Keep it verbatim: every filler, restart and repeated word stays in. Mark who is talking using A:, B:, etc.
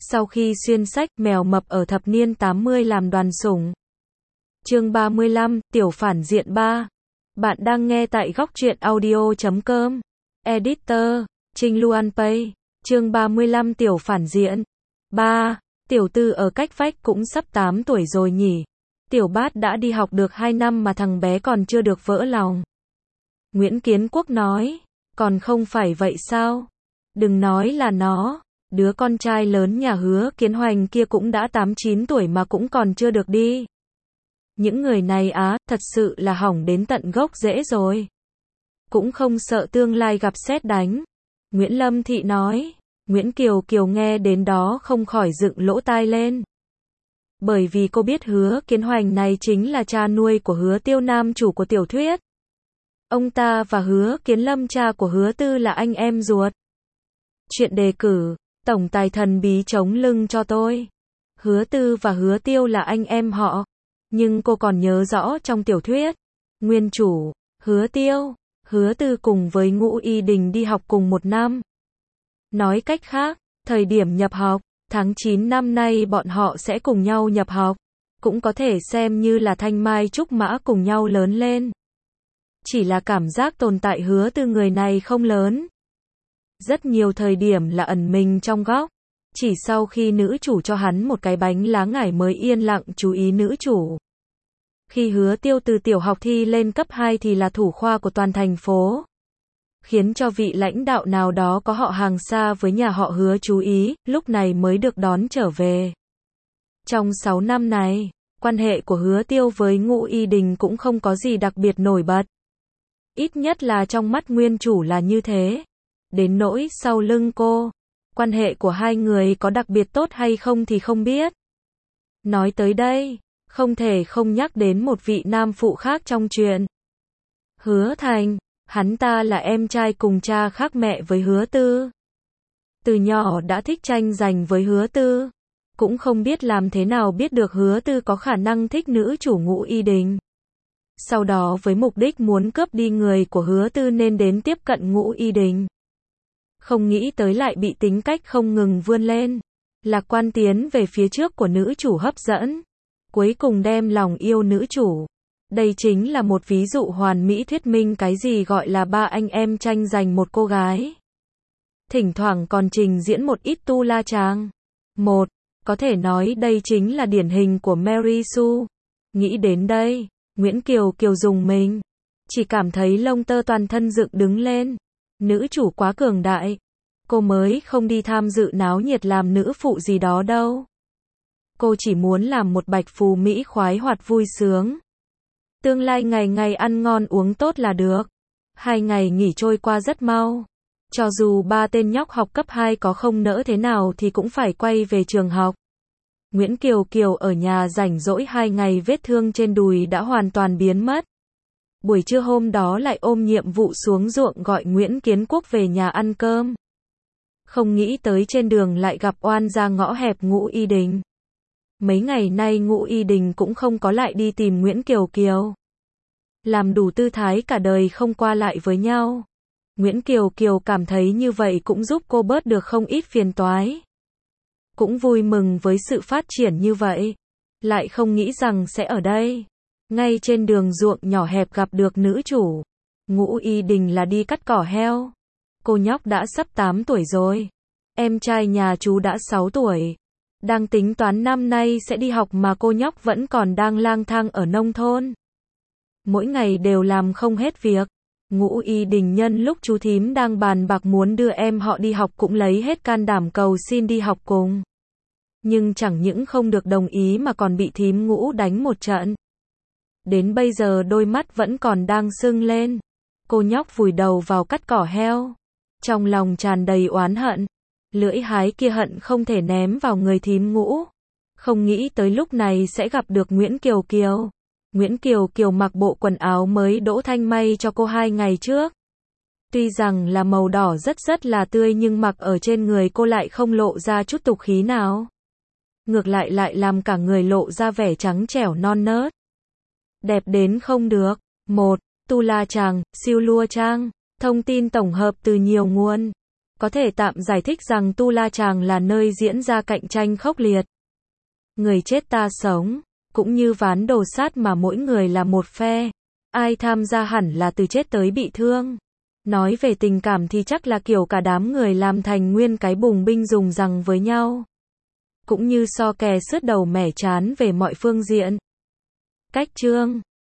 A: Sau khi xuyên sách, mèo mập ở thập niên tám mươi làm đoàn sủng. Chương ba mươi lăm, Tiểu phản diện ba. Bạn đang nghe tại góc truyện audio chấm com. Editor, Trinh Luan Pay. Chương ba mươi lăm Tiểu phản diện ba. Tiểu Tư ở cách vách cũng sắp tám tuổi rồi nhỉ. Tiểu Bát đã đi học được hai năm mà thằng bé còn chưa được vỡ lòng. Nguyễn Kiến Quốc nói, còn không phải vậy sao? Đừng nói là nó, đứa con trai lớn nhà Hứa Kiến Hoành kia cũng đã tám chín tuổi mà cũng còn chưa được đi. Những người này á, thật sự là hỏng đến tận gốc rễ rồi. Cũng không sợ tương lai gặp sét đánh. Nguyễn Lâm Thị nói. Nguyễn Kiều Kiều nghe đến đó không khỏi dựng lỗ tai lên. Bởi vì cô biết Hứa Kiến Hoành này chính là cha nuôi của Hứa Tiêu nam chủ của tiểu thuyết. Ông ta và Hứa Kiến Lâm cha của Hứa Tư là anh em ruột. Chuyện đề cử, tổng tài thần bí chống lưng cho tôi. Hứa Tư và Hứa Tiêu là anh em họ. Nhưng cô còn nhớ rõ trong tiểu thuyết, nguyên chủ, Hứa Tiêu, Hứa Tư cùng với Ngũ Y Đình đi học cùng một năm. Nói cách khác, thời điểm nhập học, tháng chín năm nay bọn họ sẽ cùng nhau nhập học. Cũng có thể xem như là thanh mai trúc mã cùng nhau lớn lên. Chỉ là cảm giác tồn tại Hứa Tư người này không lớn. Rất nhiều thời điểm là ẩn mình trong góc. Chỉ sau khi nữ chủ cho hắn một cái bánh lá ngải mới yên lặng chú ý nữ chủ. Khi Hứa Tiêu từ tiểu học thi lên cấp hai thì là thủ khoa của toàn thành phố. Khiến cho vị lãnh đạo nào đó có họ hàng xa với nhà họ Hứa chú ý, lúc này mới được đón trở về. Trong sáu năm này, quan hệ của Hứa Tiêu với Ngũ Y Đình cũng không có gì đặc biệt nổi bật. Ít nhất là trong mắt nguyên chủ là như thế. Đến nỗi sau lưng cô, quan hệ của hai người có đặc biệt tốt hay không thì không biết. Nói tới đây, không thể không nhắc đến một vị nam phụ khác trong truyện. Hứa Thành, hắn ta là em trai cùng cha khác mẹ với Hứa Tư. Từ nhỏ đã thích tranh giành với Hứa Tư. Cũng không biết làm thế nào biết được Hứa Tư có khả năng thích nữ chủ Ngũ Y Đình. Sau đó với mục đích muốn cướp đi người của Hứa Tư nên đến tiếp cận Ngũ Y Đình. Không nghĩ tới lại bị tính cách không ngừng vươn lên, lạc quan tiến về phía trước của nữ chủ hấp dẫn. Cuối cùng đem lòng yêu nữ chủ. Đây chính là một ví dụ hoàn mỹ thuyết minh cái gì gọi là ba anh em tranh giành một cô gái. Thỉnh thoảng còn trình diễn một ít tu la chàng. Một, có thể nói đây chính là điển hình của Mary Sue. Nghĩ đến đây, Nguyễn Kiều Kiều dùng mình. Chỉ cảm thấy lông tơ toàn thân dựng đứng lên. Nữ chủ quá cường đại. Cô mới không đi tham dự náo nhiệt làm nữ phụ gì đó đâu. Cô chỉ muốn làm một bạch phù mỹ khoái hoạt vui sướng. Tương lai ngày ngày ăn ngon uống tốt là được. Hai ngày nghỉ trôi qua rất mau. Cho dù ba tên nhóc học cấp hai có không nỡ thế nào thì cũng phải quay về trường học. Nguyễn Kiều Kiều ở nhà rảnh rỗi hai ngày vết thương trên đùi đã hoàn toàn biến mất. Buổi trưa hôm đó lại ôm nhiệm vụ xuống ruộng gọi Nguyễn Kiến Quốc về nhà ăn cơm. Không nghĩ tới trên đường lại gặp oan ra ngõ hẹp Ngũ Y Đình. Mấy ngày nay Ngũ Y Đình cũng không có lại đi tìm Nguyễn Kiều Kiều. Làm đủ tư thái cả đời không qua lại với nhau. Nguyễn Kiều Kiều cảm thấy như vậy cũng giúp cô bớt được không ít phiền toái. Cũng vui mừng với sự phát triển như vậy. Lại không nghĩ rằng sẽ ở đây. Ngay trên đường ruộng nhỏ hẹp gặp được nữ chủ. Ngũ Y Đình là đi cắt cỏ heo. Cô nhóc đã sắp tám tuổi rồi. Em trai nhà chú đã sáu tuổi. Đang tính toán năm nay sẽ đi học mà cô nhóc vẫn còn đang lang thang ở nông thôn. Mỗi ngày đều làm không hết việc. Ngũ Y Đình nhân lúc chú thím đang bàn bạc muốn đưa em họ đi học cũng lấy hết can đảm cầu xin đi học cùng. Nhưng chẳng những không được đồng ý mà còn bị thím Ngũ đánh một trận. Đến bây giờ đôi mắt vẫn còn đang sưng lên. Cô nhóc vùi đầu vào cắt cỏ heo. Trong lòng tràn đầy oán hận. Lưỡi hái kia hận không thể ném vào người thím Ngũ. Không nghĩ tới lúc này sẽ gặp được Nguyễn Kiều Kiều. Nguyễn Kiều Kiều mặc bộ quần áo mới Đỗ Thanh may cho cô hai ngày trước. Tuy rằng là màu đỏ rất rất là tươi nhưng mặc ở trên người cô lại không lộ ra chút tục khí nào. Ngược lại lại làm cả người lộ ra vẻ trắng trẻo non nớt. Đẹp đến không được. Một. Tu La Chàng, Siêu Lua Trang. Thông tin tổng hợp từ nhiều nguồn. Có thể tạm giải thích rằng Tu La Tràng là nơi diễn ra cạnh tranh khốc liệt. Người chết ta sống, cũng như ván đồ sát mà mỗi người là một phe. Ai tham gia hẳn là từ chết tới bị thương. Nói về tình cảm thì chắc là kiểu cả đám người làm thành nguyên cái bùng binh dùng giằng với nhau. Cũng như so kè sứt đầu mẻ chán về mọi phương diện. Cách chương